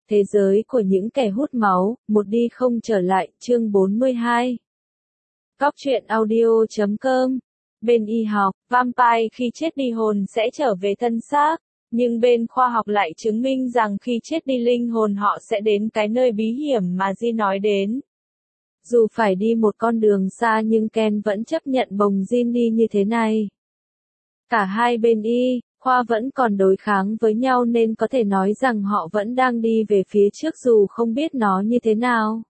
Thế giới của những kẻ hút máu, một đi không trở lại, chương 42. Góc truyện audio.com. Bên y học, vampire khi chết đi hồn sẽ trở về thân xác, nhưng bên khoa học lại chứng minh rằng khi chết đi linh hồn họ sẽ đến cái nơi bí hiểm mà Di nói đến. Dù phải đi một con đường xa nhưng Ken vẫn chấp nhận bồng Jin đi như thế này. Cả hai bên y khoa vẫn còn đối kháng với nhau nên có thể nói rằng họ vẫn đang đi về phía trước dù không biết nó như thế nào.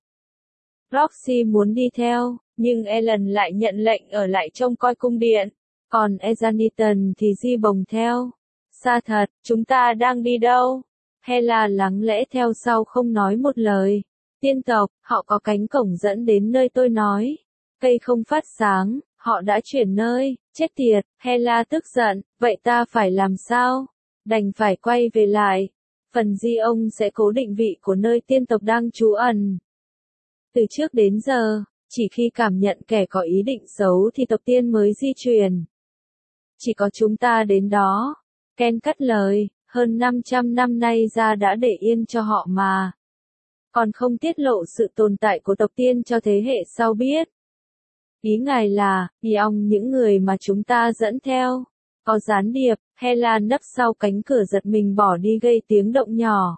Roxy muốn đi theo, nhưng Ellen lại nhận lệnh ở lại trông coi cung điện. Còn Ezaniton thì Di bồng theo. Xa thật, chúng ta đang đi đâu? Hela lắng lẽ theo sau không nói một lời. Tiên tộc, họ có cánh cổng dẫn đến nơi tôi nói. Cây không phát sáng, họ đã chuyển nơi, chết tiệt, Hela tức giận, vậy ta phải làm sao? Đành phải quay về lại. Phần Di ông sẽ cố định vị của nơi tiên tộc đang trú ẩn. Từ trước đến giờ, chỉ khi cảm nhận kẻ có ý định xấu thì tộc tiên mới di chuyển. Chỉ có chúng ta đến đó. Ken cắt lời, hơn 500 năm nay ra đã để yên cho họ mà. Còn không tiết lộ sự tồn tại của tộc tiên cho thế hệ sau biết. Ý ngài là, những người mà chúng ta dẫn theo. Có gián điệp, Hela nấp sau cánh cửa giật mình bỏ đi gây tiếng động nhỏ.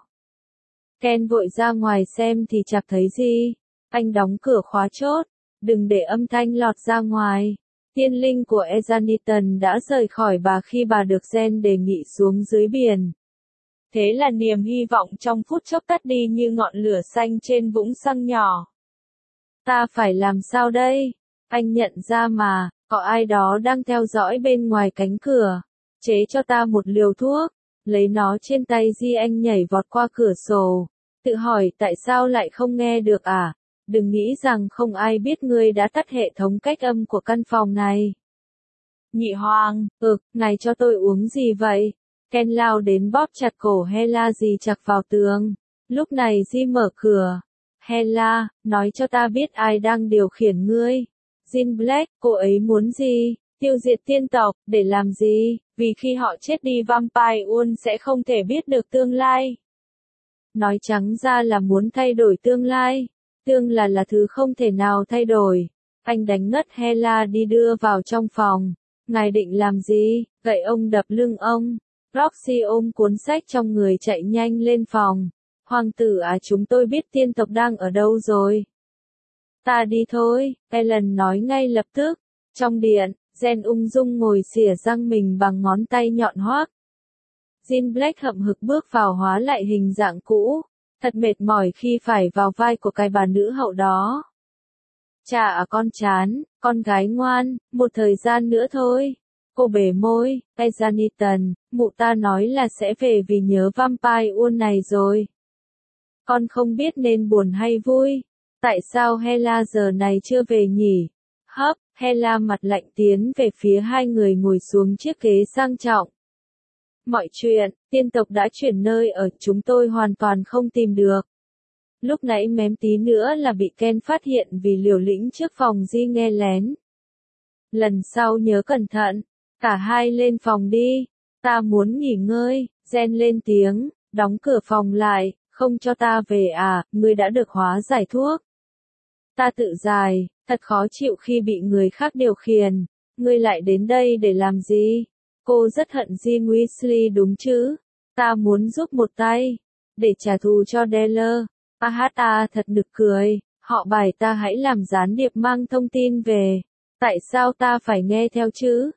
Ken vội ra ngoài xem thì chẳng thấy gì. Anh đóng cửa khóa chốt, đừng để âm thanh lọt ra ngoài. Tiên linh của Ezaniton đã rời khỏi bà khi bà được Gen đề nghị xuống dưới biển. Thế là niềm hy vọng trong phút chốc tắt đi như ngọn lửa xanh trên vũng xăng nhỏ. Ta phải làm sao đây? Anh nhận ra mà, có ai đó đang theo dõi bên ngoài cánh cửa. Chế cho ta một liều thuốc. Lấy nó trên tay Di anh nhảy vọt qua cửa sổ. Tự hỏi tại sao lại không nghe được à? Đừng nghĩ rằng không ai biết ngươi đã tắt hệ thống cách âm của căn phòng này. Nhị Hoàng, ngài cho tôi uống gì vậy? Ken lao đến bóp chặt cổ Hela dì chặt vào tường. Lúc này Di mở cửa. Hela, nói cho ta biết ai đang điều khiển ngươi. Jean Black, cô ấy muốn gì? Tiêu diệt tiên tộc, để làm gì? Vì khi họ chết đi Vampire Uôn sẽ không thể biết được tương lai. Nói trắng ra là muốn thay đổi tương lai. Tương là thứ không thể nào thay đổi. Anh đánh ngất Hela đi đưa vào trong phòng. Ngài định làm gì? Gậy ông đập lưng ông. Roxy ôm cuốn sách trong người chạy nhanh lên phòng. Hoàng tử à, chúng tôi biết tiên tộc đang ở đâu rồi. Ta đi thôi, Ellen nói ngay lập tức. Trong điện, Gen ung dung ngồi xỉa răng mình bằng ngón tay nhọn hoác. Jean Black hậm hực bước vào hóa lại hình dạng cũ. Thật mệt mỏi khi phải vào vai của cái bà nữ hậu đó. Chà à con chán, con gái ngoan, một thời gian nữa thôi. Cô bể môi, Ezaniton, mụ ta nói là sẽ về vì nhớ Vampire Uôn này rồi. Con không biết nên buồn hay vui. Tại sao Hela giờ này chưa về nhỉ? Hấp, Hela mặt lạnh tiến về phía hai người ngồi xuống chiếc ghế sang trọng. Mọi chuyện, tiên tộc đã chuyển nơi ở chúng tôi hoàn toàn không tìm được. Lúc nãy mém tí nữa là bị Ken phát hiện vì liều lĩnh trước phòng Di nghe lén. Lần sau nhớ cẩn thận, cả hai lên phòng đi, ta muốn nghỉ ngơi, Gen lên tiếng, đóng cửa phòng lại, không cho ta về à, ngươi đã được hóa giải thuốc. Ta tự giải, thật khó chịu khi bị người khác điều khiển, ngươi lại đến đây để làm gì? Cô rất hận Jean Weasley đúng chứ? Ta muốn giúp một tay, để trả thù cho Deller. Thật nực cười, họ bảo ta hãy làm gián điệp mang thông tin về. Tại sao ta phải nghe theo chứ?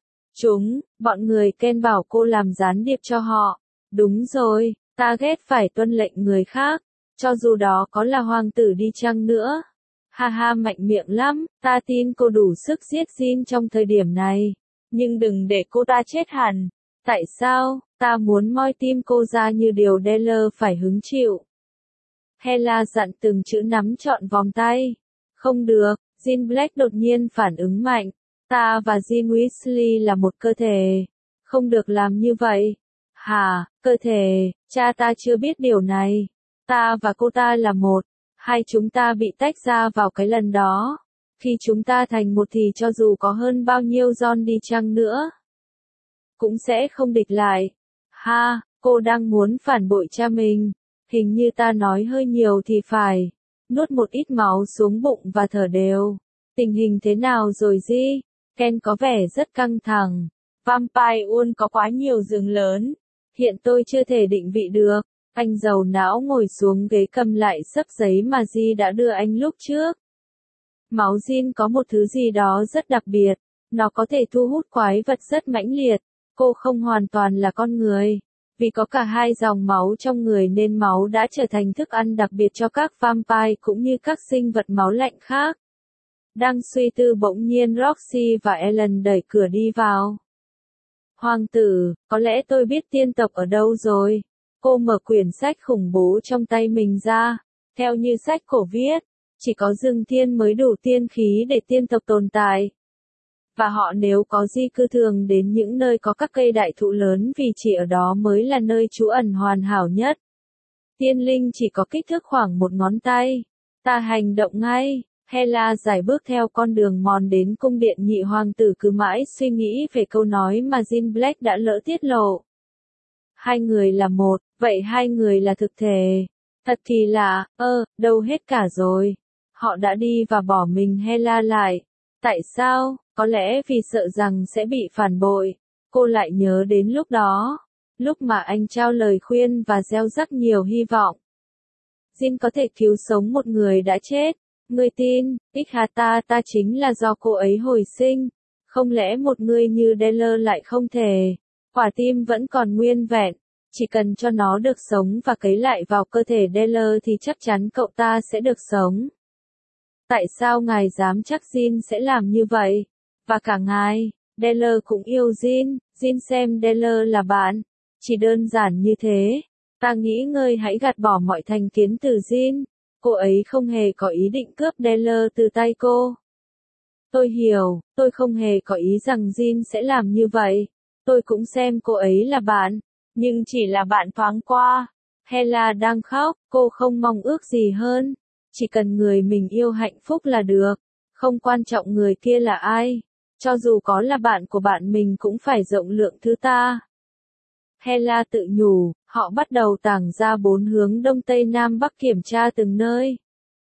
Bọn người Ken bảo cô làm gián điệp cho họ. Đúng rồi, ta ghét phải tuân lệnh người khác, cho dù đó có là hoàng tử đi chăng nữa. Mạnh miệng lắm, ta tin cô đủ sức giết Jean trong thời điểm này. Nhưng đừng để cô ta chết hẳn. Tại sao? Ta muốn moi tim cô ra như điều Deller phải hứng chịu. Hela dặn từng chữ nắm trọn vòng tay. Không được, Jean Black đột nhiên phản ứng mạnh. Ta và Jean Weasley là một cơ thể. Không được làm như vậy. Cơ thể, cha ta chưa biết điều này. Ta và cô ta là một. Hai chúng ta bị tách ra vào cái lần đó. Khi chúng ta thành một thì cho dù có hơn bao nhiêu John đi chăng nữa, cũng sẽ không địch lại. Cô đang muốn phản bội cha mình. Hình như ta nói hơi nhiều thì phải. Nuốt một ít máu xuống bụng và thở đều. Tình hình thế nào rồi Di? Ken có vẻ rất căng thẳng. Vampire World có quá nhiều giường lớn. Hiện tôi chưa thể định vị được. Anh dầu não ngồi xuống ghế cầm lại xấp giấy mà Di đã đưa anh lúc trước. Máu Jin có một thứ gì đó rất đặc biệt. Nó có thể thu hút quái vật rất mãnh liệt. Cô không hoàn toàn là con người. Vì có cả hai dòng máu trong người nên máu đã trở thành thức ăn đặc biệt cho các vampire cũng như các sinh vật máu lạnh khác. Đang suy tư bỗng nhiên Roxy và Ellen đẩy cửa đi vào. Hoàng tử, có lẽ tôi biết tiên tộc ở đâu rồi. Cô mở quyển sách khủng bố trong tay mình ra. Theo như sách cổ viết, chỉ có rừng thiên mới đủ tiên khí để tiên tộc tồn tại. Và họ nếu có di cư thường đến những nơi có các cây đại thụ lớn vì chỉ ở đó mới là nơi trú ẩn hoàn hảo nhất. Tiên linh chỉ có kích thước khoảng một ngón tay. Ta hành động ngay. Hela giải bước theo con đường mòn đến cung điện nhị hoàng tử cứ mãi suy nghĩ về câu nói mà Jean Black đã lỡ tiết lộ. Hai người là một, vậy hai người là thực thể. Thật thì lạ, đâu hết cả rồi. Họ đã đi và bỏ mình Hela lại. Tại sao? Có lẽ vì sợ rằng sẽ bị phản bội. Cô lại nhớ đến lúc đó. Lúc mà anh trao lời khuyên và gieo rắc nhiều hy vọng. Jin có thể cứu sống một người đã chết. Ngươi tin, Ikhata ta chính là do cô ấy hồi sinh. Không lẽ một người như Deller lại không thể. Quả tim vẫn còn nguyên vẹn. Chỉ cần cho nó được sống và cấy lại vào cơ thể Deller thì chắc chắn cậu ta sẽ được sống. Tại sao ngài dám chắc Jin sẽ làm như vậy? Và cả ngài, Deller cũng yêu Jin, Jin xem Deller là bạn. Chỉ đơn giản như thế. Ta nghĩ ngươi hãy gạt bỏ mọi thành kiến từ Jin. Cô ấy không hề có ý định cướp Deller từ tay cô. Tôi hiểu, tôi không hề có ý rằng Jin sẽ làm như vậy. Tôi cũng xem cô ấy là bạn, nhưng chỉ là bạn thoáng qua. Hela đang khóc, cô không mong ước gì hơn. Chỉ cần người mình yêu hạnh phúc là được. Không quan trọng người kia là ai. Cho dù có là bạn của bạn mình cũng phải rộng lượng thứ ta. Hela tự nhủ, họ bắt đầu tản ra bốn hướng đông tây nam bắc kiểm tra từng nơi.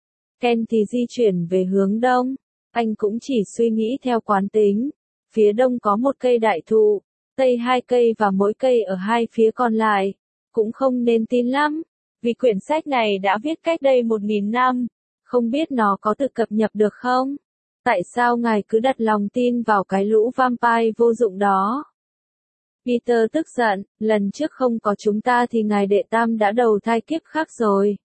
Ken thì di chuyển về hướng đông. Anh cũng chỉ suy nghĩ theo quán tính. Phía đông có một cây đại thụ, tây hai cây và mỗi cây ở hai phía còn lại. Cũng không nên tin lắm. Vì quyển sách này đã viết cách đây 1000 năm. Không biết nó có tự cập nhật được không? Tại sao ngài cứ đặt lòng tin vào cái lũ vampire vô dụng đó? Peter tức giận, lần trước không có chúng ta thì ngài đệ tam đã đầu thai kiếp khác rồi.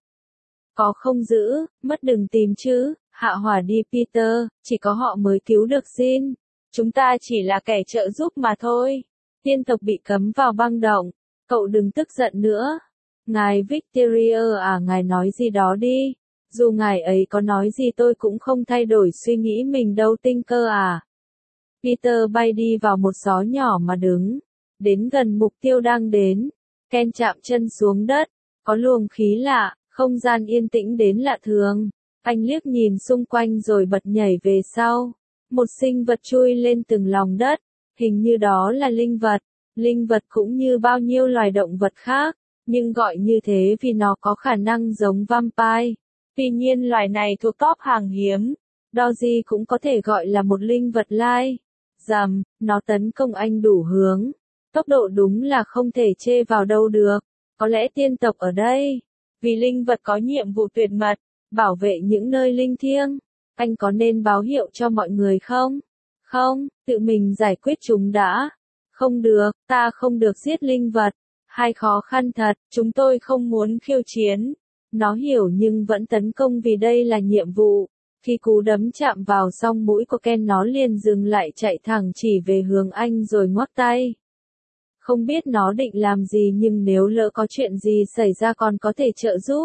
Có không giữ, mất đừng tìm chứ, hạ hỏa đi Peter, chỉ có họ mới cứu được Jin. Chúng ta chỉ là kẻ trợ giúp mà thôi. Tiên tộc bị cấm vào băng động, cậu đừng tức giận nữa. Ngài Victoria ngài nói gì đó đi. Dù ngài ấy có nói gì tôi cũng không thay đổi suy nghĩ mình đâu Tinker à. Peter bay đi vào một xó nhỏ mà đứng. Đến gần mục tiêu đang đến. Ken chạm chân xuống đất. Có luồng khí lạ, không gian yên tĩnh đến lạ thường. Anh liếc nhìn xung quanh rồi bật nhảy về sau. Một sinh vật chui lên từng lòng đất. Hình như đó là linh vật. Linh vật cũng như bao nhiêu loài động vật khác. Nhưng gọi như thế vì nó có khả năng giống vampire. Tuy nhiên loài này thuộc top hàng hiếm. Doji cũng có thể gọi là một linh vật lai. Rầm, nó tấn công anh đủ hướng. Tốc độ đúng là không thể chê vào đâu được. Có lẽ tiên tộc ở đây. Vì linh vật có nhiệm vụ tuyệt mật, bảo vệ những nơi linh thiêng. Anh có nên báo hiệu cho mọi người không? Không, tự mình giải quyết chúng đã. Không được, ta không được giết linh vật. Hai khó khăn thật, chúng tôi không muốn khiêu chiến. Nó hiểu nhưng vẫn tấn công vì đây là nhiệm vụ. Khi cú đấm chạm vào song mũi của Ken nó liền dừng lại chạy thẳng chỉ về hướng anh rồi ngoắc tay. Không biết nó định làm gì nhưng nếu lỡ có chuyện gì xảy ra còn có thể trợ giúp.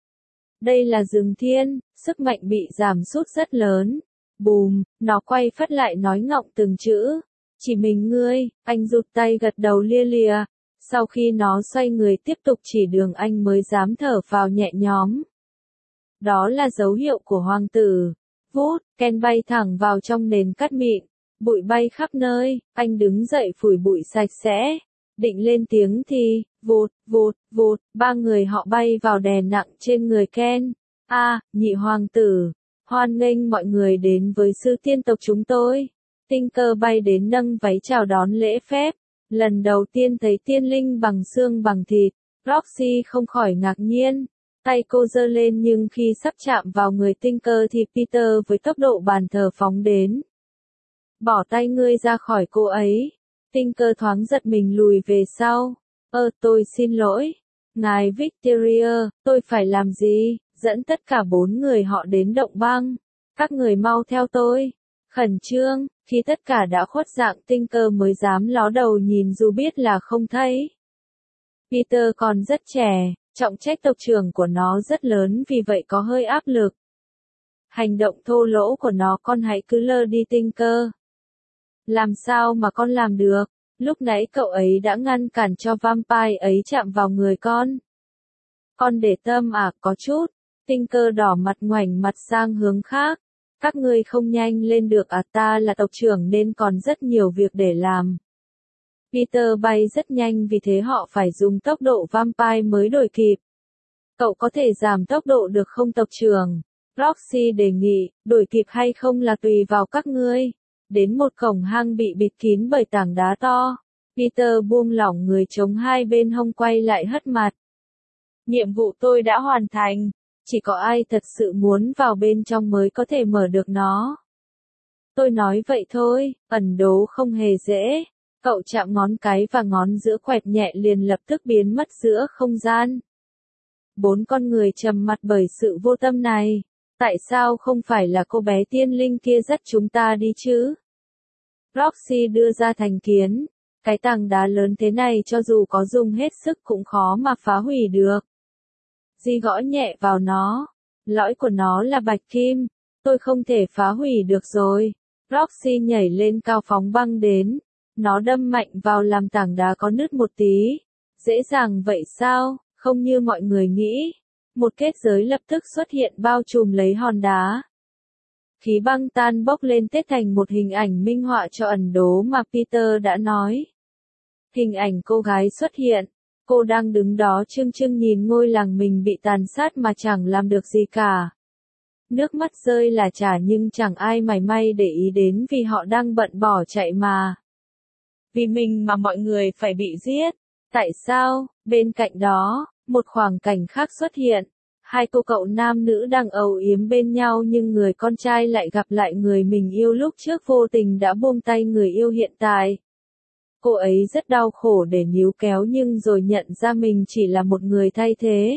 Đây là rừng thiên, sức mạnh bị giảm sút rất lớn. Bùm, nó quay phắt lại nói ngọng từng chữ. Chỉ mình ngươi, anh rụt tay gật đầu lia lịa. Sau khi nó xoay người tiếp tục chỉ đường anh mới dám thở phào nhẹ nhõm. Đó là dấu hiệu của hoàng tử. Vút, Ken bay thẳng vào trong nền cát mịn. Bụi bay khắp nơi, anh đứng dậy phủi bụi sạch sẽ. Định lên tiếng thì, vụt, vụt, vụt, ba người họ bay vào đè nặng trên người Ken. Nhị hoàng tử, hoan nghênh mọi người đến với sư tiên tộc chúng tôi. Tinker bay đến nâng váy chào đón lễ phép. Lần đầu tiên thấy tiên linh bằng xương bằng thịt, Roxy không khỏi ngạc nhiên. Tay cô giơ lên nhưng khi sắp chạm vào người Tinker thì Peter với tốc độ bàn thờ phóng đến. Bỏ tay ngươi ra khỏi cô ấy. Tinker thoáng giật mình lùi về sau. Tôi xin lỗi. Ngài Victoria, tôi phải làm gì? Dẫn tất cả 4 người họ đến động băng. Các người mau theo tôi. Khẩn trương, khi tất cả đã khuất dạng Tinker mới dám ló đầu nhìn dù biết là không thấy. Peter còn rất trẻ, trọng trách tộc trưởng của nó rất lớn vì vậy có hơi áp lực. Hành động thô lỗ của nó con hãy cứ lơ đi Tinker. Làm sao mà con làm được? Lúc nãy cậu ấy đã ngăn cản cho vampire ấy chạm vào người con. Con để tâm có chút. Tinker đỏ mặt ngoảnh mặt sang hướng khác. Các ngươi không nhanh lên được ta là tộc trưởng nên còn rất nhiều việc để làm. Peter bay rất nhanh vì thế họ phải dùng tốc độ vampire mới đuổi kịp. Cậu có thể giảm tốc độ được không tộc trưởng? Roxy đề nghị, đuổi kịp hay không là tùy vào các ngươi. Đến một cổng hang bị bịt kín bởi tảng đá to. Peter buông lỏng người chống hai bên hông quay lại hất mặt. Nhiệm vụ tôi đã hoàn thành. Chỉ có ai thật sự muốn vào bên trong mới có thể mở được nó. Tôi nói vậy thôi, ẩn đố không hề dễ. Cậu chạm ngón cái và ngón giữa quẹt nhẹ liền lập tức biến mất giữa không gian. 4 con người trầm mặt bởi sự vô tâm này. Tại sao không phải là cô bé tiên linh kia dắt chúng ta đi chứ? Roxy đưa ra thành kiến. Cái tảng đá lớn thế này cho dù có dùng hết sức cũng khó mà phá hủy được. Di gõ nhẹ vào nó. Lõi của nó là bạch kim. Tôi không thể phá hủy được rồi. Roxy nhảy lên cao phóng băng đến. Nó đâm mạnh vào làm tảng đá có nứt một tí. Dễ dàng vậy sao? Không như mọi người nghĩ. Một kết giới lập tức xuất hiện bao trùm lấy hòn đá. Khí băng tan bốc lên tết thành một hình ảnh minh họa cho ẩn đố mà Peter đã nói. Hình ảnh cô gái xuất hiện. Cô đang đứng đó trưng trưng nhìn ngôi làng mình bị tàn sát mà chẳng làm được gì cả. Nước mắt rơi là chả nhưng chẳng ai mảy may để ý đến vì họ đang bận bỏ chạy mà. Vì mình mà mọi người phải bị giết. Tại sao? Bên cạnh đó, một khoảng cảnh khác xuất hiện. 2 cô cậu nam nữ đang âu yếm bên nhau nhưng người con trai lại gặp lại người mình yêu lúc trước vô tình đã buông tay người yêu hiện tại. Cô ấy rất đau khổ để níu kéo nhưng rồi nhận ra mình chỉ là một người thay thế.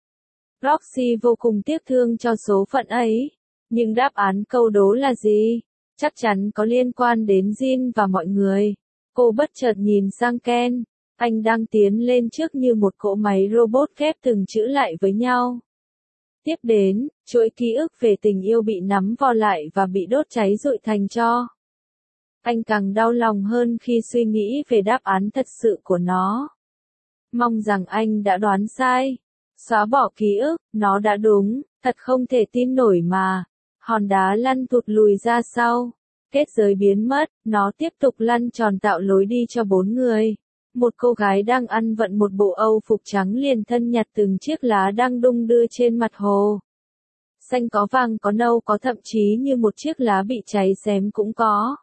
Roxy vô cùng tiếc thương cho số phận ấy. Nhưng đáp án câu đố là gì? Chắc chắn có liên quan đến Jin và mọi người. Cô bất chợt nhìn sang Ken. Anh đang tiến lên trước như một cỗ máy robot ghép từng chữ lại với nhau. Tiếp đến, chuỗi ký ức về tình yêu bị nắm vào lại và bị đốt cháy rụi thành tro. Anh càng đau lòng hơn khi suy nghĩ về đáp án thật sự của nó. Mong rằng anh đã đoán sai. Xóa bỏ ký ức, nó đã đúng, thật không thể tin nổi mà. Hòn đá lăn thụt lùi ra sau. Kết giới biến mất, nó tiếp tục lăn tròn tạo lối đi cho 4 người. Một cô gái đang ăn vận một bộ âu phục trắng liền thân nhặt từng chiếc lá đang đung đưa trên mặt hồ. Xanh có vàng có nâu có thậm chí như một chiếc lá bị cháy xém cũng có.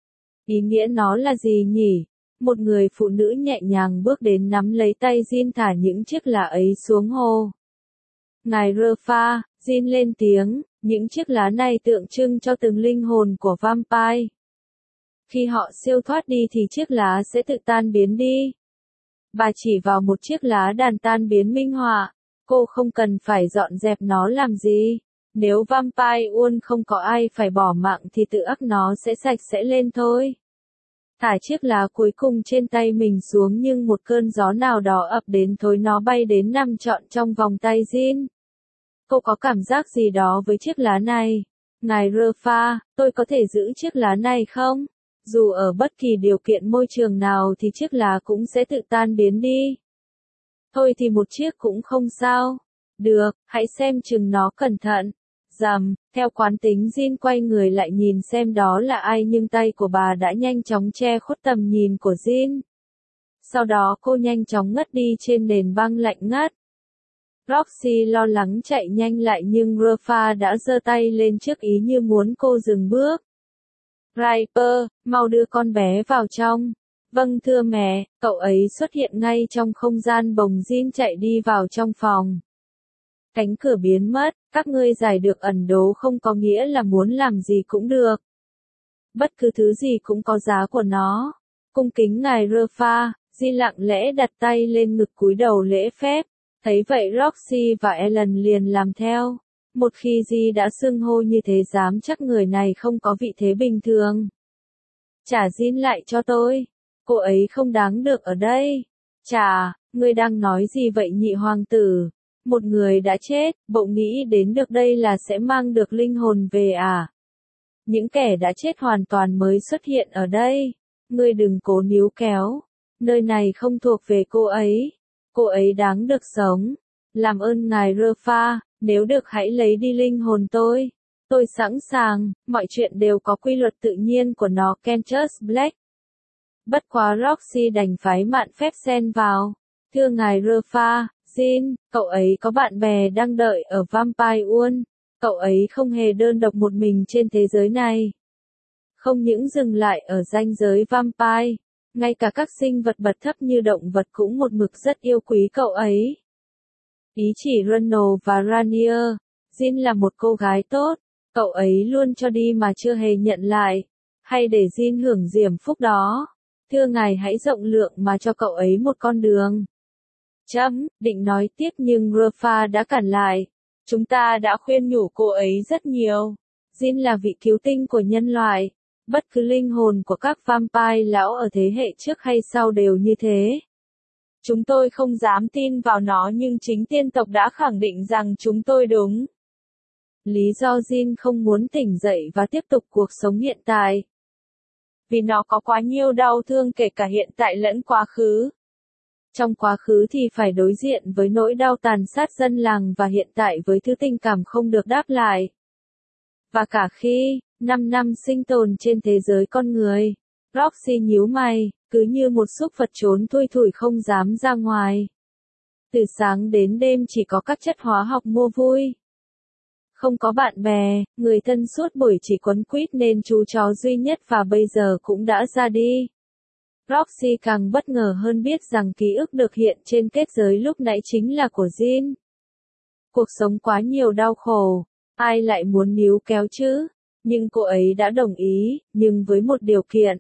Ý nghĩa nó là gì nhỉ? Một người phụ nữ nhẹ nhàng bước đến nắm lấy tay Jin thả những chiếc lá ấy xuống hồ. Ngài Rafa, Jin lên tiếng, những chiếc lá này tượng trưng cho từng linh hồn của vampire. Khi họ siêu thoát đi thì chiếc lá sẽ tự tan biến đi. Bà chỉ vào một chiếc lá đàn tan biến minh họa. Cô không cần phải dọn dẹp nó làm gì. Nếu vampire uôn không có ai phải bỏ mạng thì tự ắc nó sẽ sạch sẽ lên thôi. Thả chiếc lá cuối cùng trên tay mình xuống nhưng một cơn gió nào đó ập đến thối nó bay đến nằm trọn trong vòng tay Jin. Cô có cảm giác gì đó với chiếc lá này? Ngài Rafa, tôi có thể giữ chiếc lá này không? Dù ở bất kỳ điều kiện môi trường nào thì chiếc lá cũng sẽ tự tan biến đi. Thôi thì một chiếc cũng không sao. Được, hãy xem chừng nó cẩn thận. Rầm, theo quán tính Jin quay người lại nhìn xem đó là ai nhưng tay của bà đã nhanh chóng che khuất tầm nhìn của Jin. Sau đó cô nhanh chóng ngất đi trên nền băng lạnh ngắt. Roxy lo lắng chạy nhanh lại nhưng Rafa đã giơ tay lên trước ý như muốn cô dừng bước. Piper, mau đưa con bé vào trong. Vâng thưa mẹ, cậu ấy xuất hiện ngay trong không gian bồng Jin chạy đi vào trong phòng. Cánh cửa biến mất, các ngươi giải được ẩn đố không có nghĩa là muốn làm gì cũng được. Bất cứ thứ gì cũng có giá của nó. Cung kính ngài Rafa, Jin lặng lẽ đặt tay lên ngực cúi đầu lễ phép. Thấy vậy Roxy và Ellen liền làm theo. Một khi Ji đã xưng hô như thế dám chắc người này không có vị thế bình thường. Trả Jin lại cho tôi. Cô ấy không đáng được ở đây. Chà, ngươi đang nói gì vậy nhị hoàng tử? Một người đã chết, bộ nghĩ đến được đây là sẽ mang được linh hồn về à? Những kẻ đã chết hoàn toàn mới xuất hiện ở đây. Ngươi đừng cố níu kéo. Nơi này không thuộc về cô ấy. Cô ấy đáng được sống. Làm ơn ngài Rafa, nếu được hãy lấy đi linh hồn tôi. Tôi sẵn sàng, mọi chuyện đều có quy luật tự nhiên của nó. Kentus Black. Bất quá Roxy đành phái mạn phép xen vào. Thưa ngài Rafa, Jin, cậu ấy có bạn bè đang đợi ở Vampire World. Cậu ấy không hề đơn độc một mình trên thế giới này. Không những dừng lại ở ranh giới Vampire, ngay cả các sinh vật bậc thấp như động vật cũng một mực rất yêu quý cậu ấy. Ý chỉ Ronald và Ranier, Jin là một cô gái tốt, cậu ấy luôn cho đi mà chưa hề nhận lại. Hay để Jin hưởng diễm phúc đó. Thưa ngài hãy rộng lượng mà cho cậu ấy một con đường. Định nói tiếp nhưng Rafa đã cản lại. Chúng ta đã khuyên nhủ cô ấy rất nhiều. Jin là vị cứu tinh của nhân loại. Bất cứ linh hồn của các vampire lão ở thế hệ trước hay sau đều như thế. Chúng tôi không dám tin vào nó nhưng chính tiên tộc đã khẳng định rằng chúng tôi đúng. Lý do Jin không muốn tỉnh dậy và tiếp tục cuộc sống hiện tại. Vì nó có quá nhiều đau thương kể cả hiện tại lẫn quá khứ. Trong quá khứ thì phải đối diện với nỗi đau tàn sát dân làng và hiện tại với thứ tình cảm không được đáp lại. Và cả khi, 5 năm sinh tồn trên thế giới con người, Roxy nhíu mày, cứ như một súc vật trốn thui thủi không dám ra ngoài. Từ sáng đến đêm chỉ có các chất hóa học mua vui. Không có bạn bè, người thân suốt buổi chỉ quấn quýt nên chú chó duy nhất và bây giờ cũng đã ra đi. Roxy càng bất ngờ hơn biết rằng ký ức được hiện trên kết giới lúc nãy chính là của Jin. Cuộc sống quá nhiều đau khổ, ai lại muốn níu kéo chứ? Nhưng cô ấy đã đồng ý, nhưng với một điều kiện.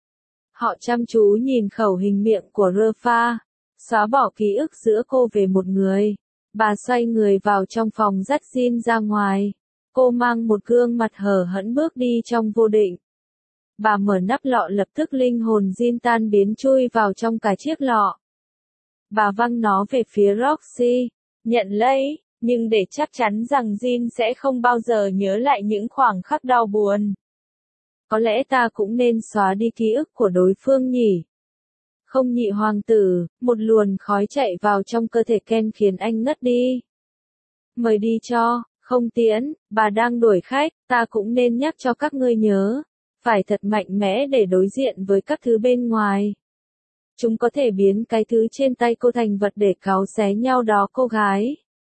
Họ chăm chú nhìn khẩu hình miệng của Rafa, xóa bỏ ký ức giữa cô về một người. Bà xoay người vào trong phòng dắt Jin ra ngoài. Cô mang một gương mặt hờ hững bước đi trong vô định. Bà mở nắp lọ lập tức linh hồn Jin tan biến chui vào trong cả chiếc lọ. Bà văng nó về phía Roxy. Nhận lấy, nhưng để chắc chắn rằng Jin sẽ không bao giờ nhớ lại những khoảnh khắc đau buồn. Có lẽ ta cũng nên xóa đi ký ức của đối phương nhỉ? Không nhị hoàng tử, một luồn khói chạy vào trong cơ thể Ken khiến anh ngất đi. Mời đi cho, không tiễn, bà đang đuổi khách, ta cũng nên nhắc cho các ngươi nhớ. Phải thật mạnh mẽ để đối diện với các thứ bên ngoài. Chúng có thể biến cái thứ trên tay cô thành vật để cáu xé nhau đó cô gái.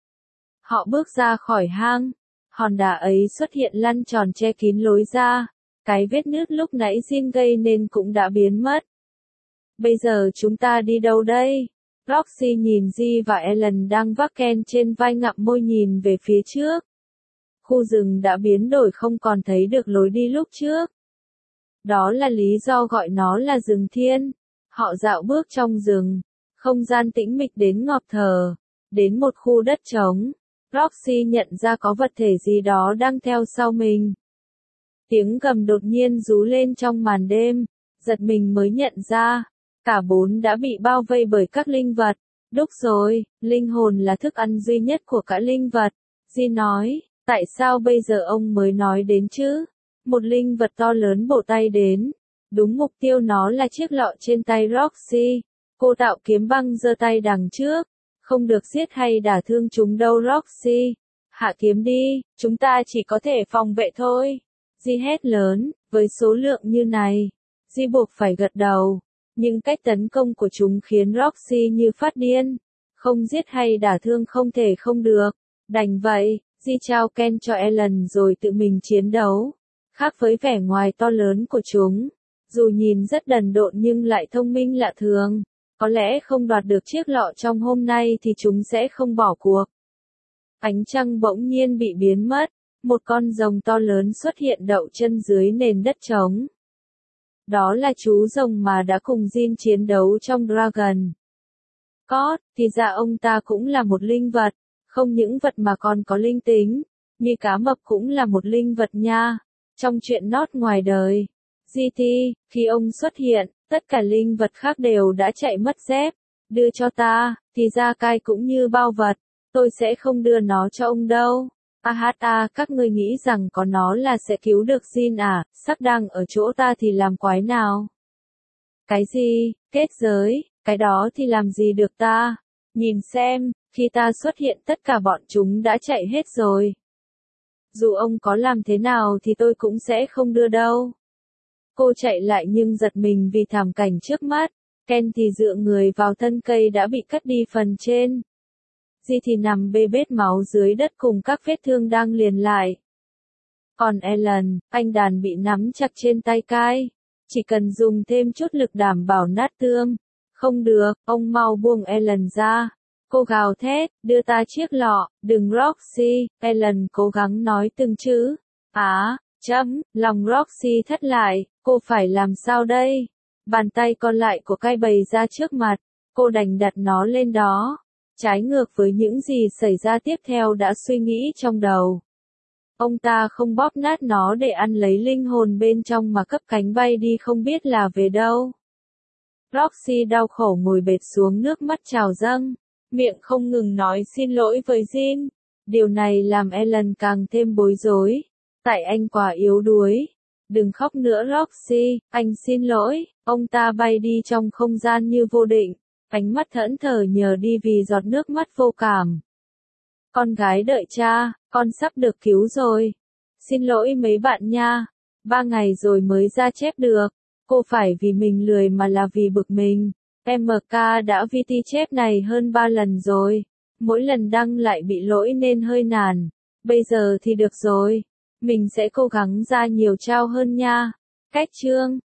Họ bước ra khỏi hang. Hòn đá ấy xuất hiện lăn tròn che kín lối ra. Cái vết nứt lúc nãy Jin gây nên cũng đã biến mất. Bây giờ chúng ta đi đâu đây? Roxy nhìn Ji và Ellen đang vác Ken trên vai ngậm môi nhìn về phía trước. Khu rừng đã biến đổi không còn thấy được lối đi lúc trước. Đó là lý do gọi nó là rừng thiên. Họ dạo bước trong rừng. Không gian tĩnh mịch đến ngọt thở. Đến một khu đất trống. Roxy nhận ra có vật thể gì đó đang theo sau mình. Tiếng gầm đột nhiên rú lên trong màn đêm. Giật mình mới nhận ra. Cả bốn đã bị bao vây bởi các linh vật. Đúc rồi, linh hồn là thức ăn duy nhất của cả linh vật. Ji nói, tại sao bây giờ ông mới nói đến chứ? Một linh vật to lớn bổ tay đến. Đúng mục tiêu nó là chiếc lọ trên tay Roxy. Cô tạo kiếm băng giơ tay đằng trước. Không được giết hay đả thương chúng đâu Roxy. Hạ kiếm đi, chúng ta chỉ có thể phòng vệ thôi. Ji hét lớn, với số lượng như này. Ji buộc phải gật đầu. Nhưng cách tấn công của chúng khiến Roxy như phát điên. Không giết hay đả thương không thể không được. Đành vậy, Di trao Ken cho Ellen rồi tự mình chiến đấu. Khác với vẻ ngoài to lớn của chúng, dù nhìn rất đần độn nhưng lại thông minh lạ thường. Có lẽ không đoạt được chiếc lọ trong hôm nay thì chúng sẽ không bỏ cuộc. Ánh trăng bỗng nhiên bị biến mất. Một con rồng to lớn xuất hiện đậu chân dưới nền đất trống. Đó là chú rồng mà đã cùng Jin chiến đấu trong Dragon God, thì ra ông ta cũng là một linh vật. Không những vật mà còn có linh tính. Như cá mập cũng là một linh vật nha. Trong chuyện Nốt ngoài đời, GT, khi ông xuất hiện, tất cả linh vật khác đều đã chạy mất dép. Đưa cho ta, thì ra Kai cũng như bao vật. Tôi sẽ không đưa nó cho ông đâu. Các ngươi nghĩ rằng có nó là sẽ cứu được Jin à, sắp đang ở chỗ ta thì làm quái nào? Cái gì, kết giới, cái đó thì làm gì được ta? Nhìn xem, khi ta xuất hiện tất cả bọn chúng đã chạy hết rồi. Dù ông có làm thế nào thì tôi cũng sẽ không đưa đâu. Cô chạy lại nhưng giật mình vì thảm cảnh trước mắt. Ken thì dựa người vào thân cây đã bị cắt đi phần trên. Di thì nằm bê bết máu dưới đất cùng các vết thương đang liền lại. Còn Ellen, anh đàn bị nắm chặt trên tay Kai. Chỉ cần dùng thêm chút lực đảm bảo nát tương. Không được, ông mau buông Ellen ra. Cô gào thét, đưa ta chiếc lọ, đừng Roxy. Ellen cố gắng nói từng chữ. Lòng Roxy thắt lại, cô phải làm sao đây? Bàn tay còn lại của Kai bày ra trước mặt, cô đành đặt nó lên đó. Trái ngược với những gì xảy ra tiếp theo đã suy nghĩ trong đầu. Ông ta không bóp nát nó để ăn lấy linh hồn bên trong mà cấp cánh bay đi không biết là về đâu. Roxy đau khổ ngồi bệt xuống, nước mắt trào dâng, miệng không ngừng nói xin lỗi với Jin. Điều này làm Ellen càng thêm bối rối. Tại anh quá yếu đuối. Đừng khóc nữa Roxy, anh xin lỗi. Ông ta bay đi trong không gian như vô định. Ánh mắt thẫn thờ nhờ đi vì giọt nước mắt vô cảm. Con gái đợi cha, con sắp được cứu rồi. Xin lỗi mấy bạn nha. 3 ngày rồi mới ra chép được. Cô phải vì mình lười mà là vì bực mình. MK đã VT chép này hơn 3 lần rồi. Mỗi lần đăng lại bị lỗi nên hơi nản. Bây giờ thì được rồi. Mình sẽ cố gắng ra nhiều trao hơn nha. Cách chương